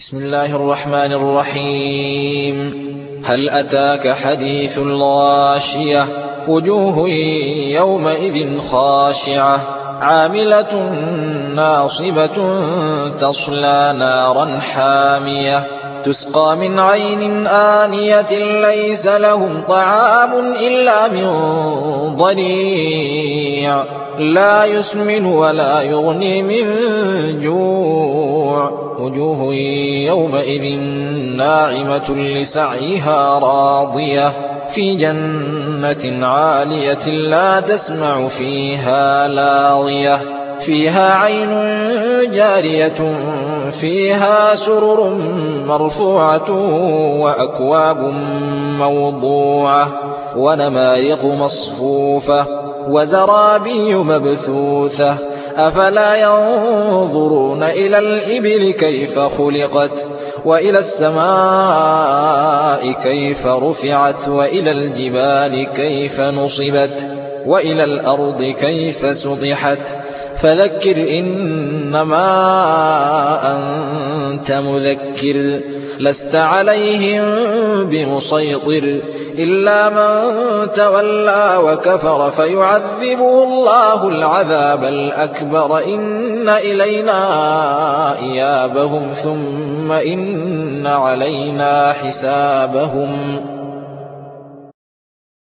بسم الله الرحمن الرحيم. هل أتاك حديث الغاشية وجوه يومئذ خاشعة عاملة ناصبة تصلى نارا حامية تسقى من عين آنية ليس لهم طعام إلا من ضريع لا يسمن ولا يغني من جوع وجوه يومئذ ناعمة لسعيها راضية في جنة عالية لا تسمع فيها لاغية فيها عين جارية فيها سرر مرفوعة وأكواب موضوعة ونمارق مصفوفة وزرابي مبثوثة أفلا ينظرون إلى الإبل كيف خلقت وإلى السماء كيف رفعت وإلى الجبال كيف نصبت وإلى الأرض كيف سطحت فذكر إنما أنت مذكر لست عليهم بمسيطر إلا من تولى وكفر فيعذبه الله العذاب الأكبر إن إلينا إيابهم ثم إن علينا حسابهم